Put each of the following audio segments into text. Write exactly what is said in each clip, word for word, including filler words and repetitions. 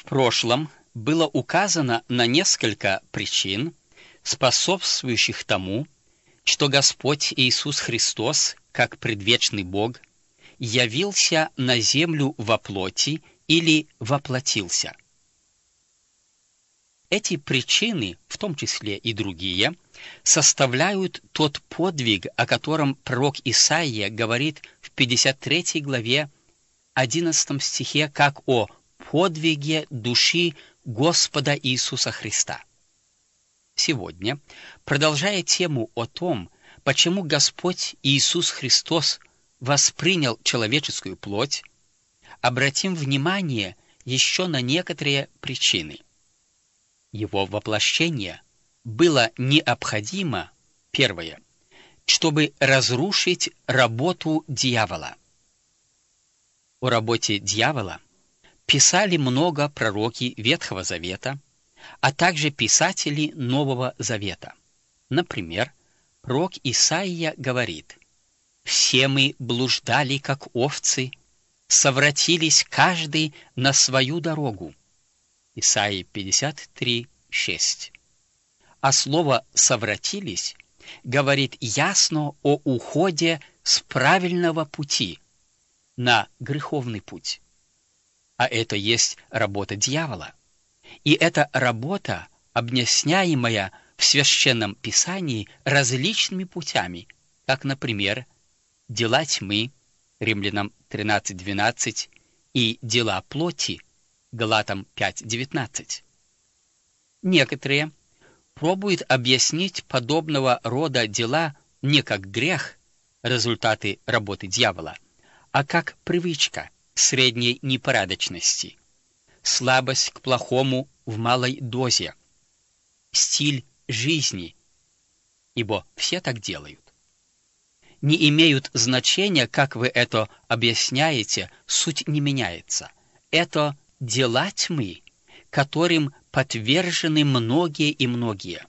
В прошлом было указано на несколько причин, способствующих тому, что Господь Иисус Христос, как предвечный Бог, явился на землю во плоти или воплотился. Эти причины, в том числе и другие, составляют тот подвиг, о котором пророк Исаия говорит в пятьдесят третьей главе одиннадцатом стихе, как о подвиге души Господа Иисуса Христа. Сегодня, продолжая тему о том, почему Господь Иисус Христос воспринял человеческую плоть, обратим внимание еще на некоторые причины. Его воплощение было необходимо, первое, чтобы разрушить работу дьявола. О работе дьявола писали много пророки Ветхого Завета, а также писатели Нового Завета. Например, пророк Исаия говорит: «Все мы блуждали, как овцы, совратились каждый на свою дорогу». Исаия пятьдесят три, шесть. А слово «совратились» говорит ясно о уходе с правильного пути на греховный путь. А это есть работа дьявола. И эта работа, объясняемая в Священном Писании различными путями, как, например, дела тьмы, Римлянам тринадцать, двенадцать, и дела плоти, Галатам пять, девятнадцать. Некоторые пробуют объяснить подобного рода дела не как грех, результаты работы дьявола, а как привычка средней непорядочности, слабость к плохому в малой дозе, стиль жизни, ибо все так делают. Не имеют значения, как вы это объясняете, суть не меняется. Это дела тьмы, которым подвержены многие и многие.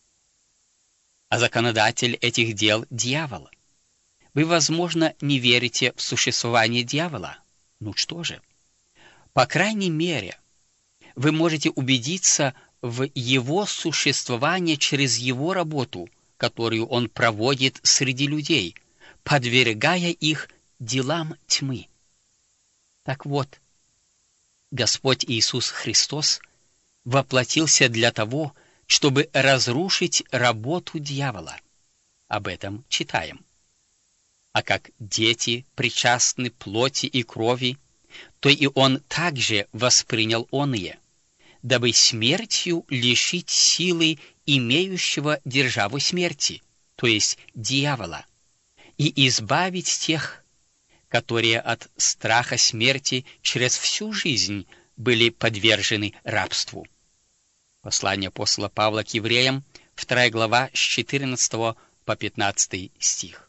А законодатель этих дел — дьявол. Вы, возможно, не верите в существование дьявола. Ну что же? По крайней мере, вы можете убедиться в его существовании через его работу, которую он проводит среди людей, подвергая их делам тьмы. Так вот, Господь Иисус Христос воплотился для того, чтобы разрушить работу дьявола. Об этом читаем. А как дети причастны плоти и крови, то и он также воспринял оные, дабы смертью лишить силы имеющего державу смерти, то есть дьявола, и избавить тех, которые от страха смерти через всю жизнь были подвержены рабству. Послание апостола Павла к евреям, вторая глава, с четырнадцатого по пятнадцатый стих.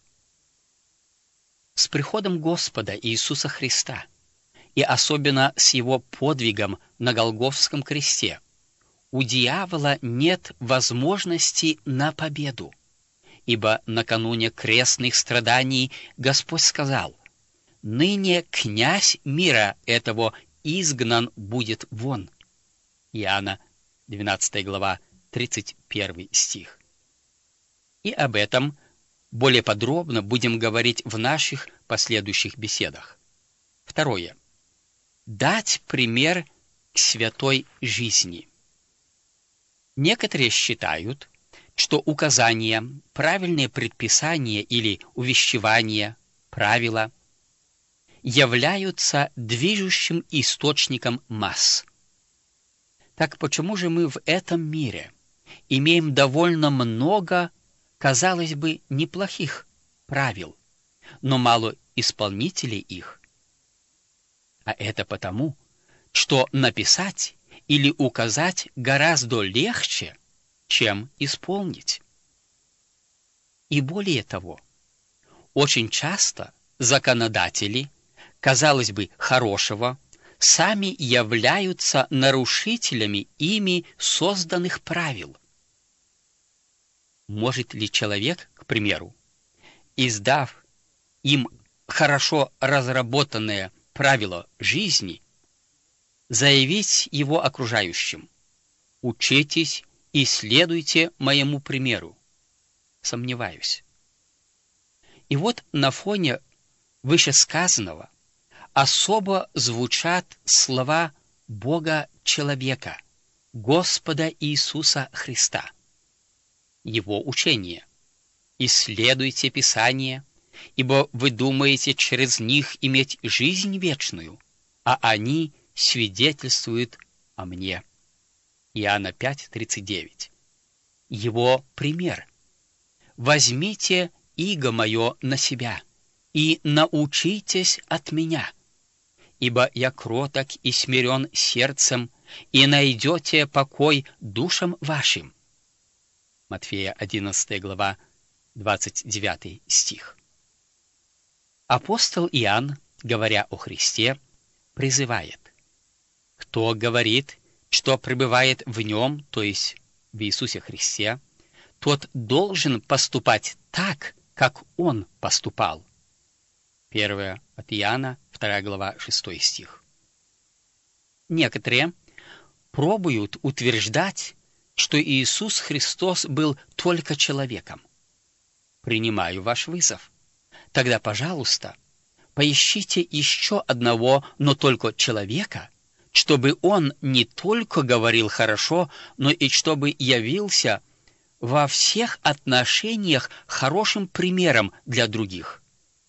С приходом Господа Иисуса Христа, и особенно с его подвигом на Голгофском кресте, у дьявола нет возможности на победу, ибо накануне крестных страданий Господь сказал: «Ныне князь мира этого изгнан будет вон». Иоанна двенадцатая глава, тридцать первый стих. И об этом более подробно будем говорить в наших последующих беседах. Второе. Дать пример к святой жизни. Некоторые считают, что указания, правильные предписания или увещевания, правила являются движущим источником масс. Так почему же мы в этом мире имеем довольно много, казалось бы, неплохих правил, но мало исполнителей их? А это потому, что написать или указать гораздо легче, чем исполнить. И более того, очень часто законодатели, казалось бы, хорошего, сами являются нарушителями ими созданных правил. Может ли человек, к примеру, издав им хорошо разработанное правило жизни, заявить его окружающим: «Учитесь и следуйте моему примеру». Сомневаюсь. И вот на фоне вышесказанного особо звучат слова Бога-человека, Господа Иисуса Христа. Его учение: «Исследуйте Писание, ибо вы думаете через них иметь жизнь вечную, а они свидетельствуют о мне». Иоанна пять тридцать девять. Его пример: «Возьмите иго мое на себя и научитесь от меня, ибо я кроток и смирен сердцем, и найдете покой душам вашим». Матфея одиннадцатая глава, двадцать девятый стих. Апостол Иоанн, говоря о Христе, призывает: «Кто говорит, что пребывает в Нем, то есть в Иисусе Христе, тот должен поступать так, как Он поступал». Первое от Иоанна, вторая глава, шестой стих. Некоторые пробуют утверждать, что Иисус Христос был только человеком. Принимаю ваш вызов. Тогда, пожалуйста, поищите еще одного, но только человека, чтобы он не только говорил хорошо, но и чтобы явился во всех отношениях хорошим примером для других.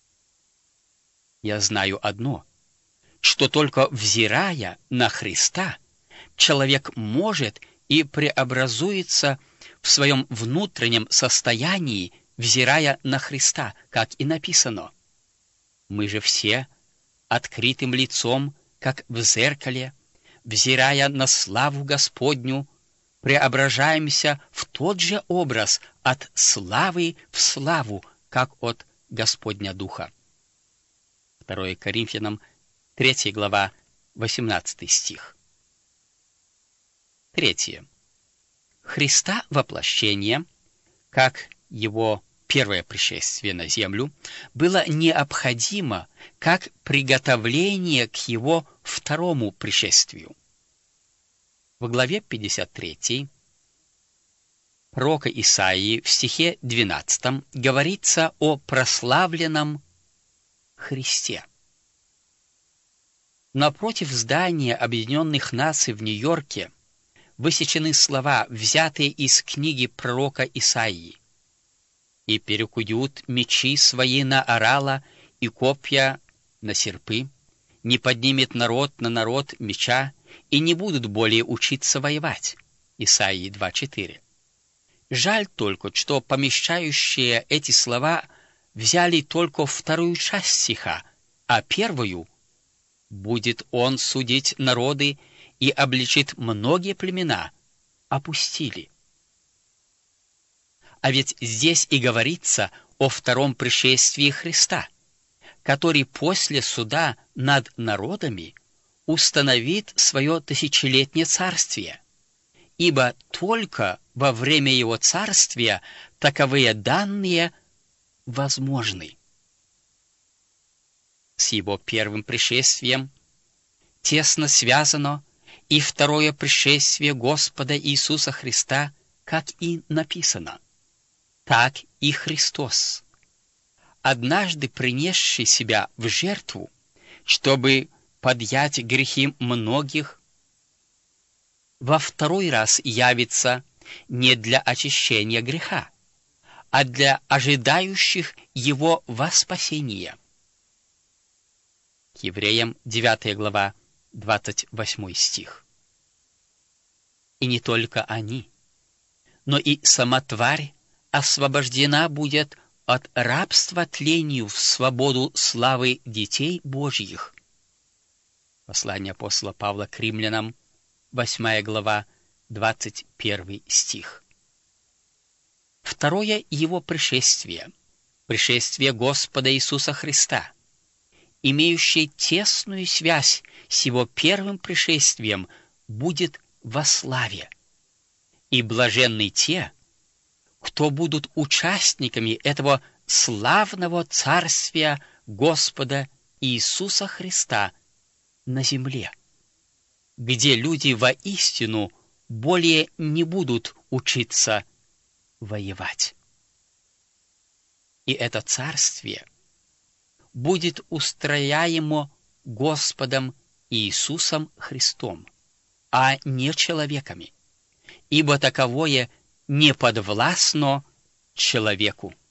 Я знаю одно, что только взирая на Христа, человек может и преобразуется в своем внутреннем состоянии, взирая на Христа, как и написано: «Мы же все открытым лицом, как в зеркале, взирая на славу Господню, преображаемся в тот же образ от славы в славу, как от Господня Духа». Второе Коринфянам, третья глава, восемнадцатый стих. Третье. Христа воплощение, как его первое пришествие на землю, было необходимо как приготовление к его второму пришествию. В главе пятьдесят третьей пророка Исаии в стихе двенадцатом говорится о прославленном Христе. Напротив здания Объединенных Наций в Нью-Йорке высечены слова, взятые из книги пророка Исаии: «И перекуют мечи свои на орала и копья на серпы, не поднимет народ на народ меча, и не будут более учиться воевать». Исаии два четыре. Жаль только, что помещающие эти слова взяли только вторую часть стиха, а первую: «Будет он судить народы и обличит многие племена», опустили. А ведь здесь и говорится о втором пришествии Христа, который после суда над народами установит свое тысячелетнее царствие, ибо только во время его царствия таковые данные возможны. С его первым пришествием тесно связано и второе пришествие Господа Иисуса Христа, как и написано: «Так и Христос, однажды принесший себя в жертву, чтобы подъять грехи многих, во второй раз явится не для очищения греха, а для ожидающих его во спасение». К Евреям девятая глава, двадцать восьмой стих. И не только они, но и сама тварь освобождена будет от рабства тлению в свободу славы детей Божьих. Послание апостола Павла к римлянам, восьмая глава, двадцать первый стих. Второе его пришествие, пришествие Господа Иисуса Христа, имеющее тесную связь с его первым пришествием, будет во славе. И блаженны те, кто будут участниками этого славного царствия Господа Иисуса Христа на земле. где люди воистину более не будут учиться воевать. И это царствие будет устрояемо Господом Иисусом Христом, а не человеками, ибо таковое не подвластно человеку.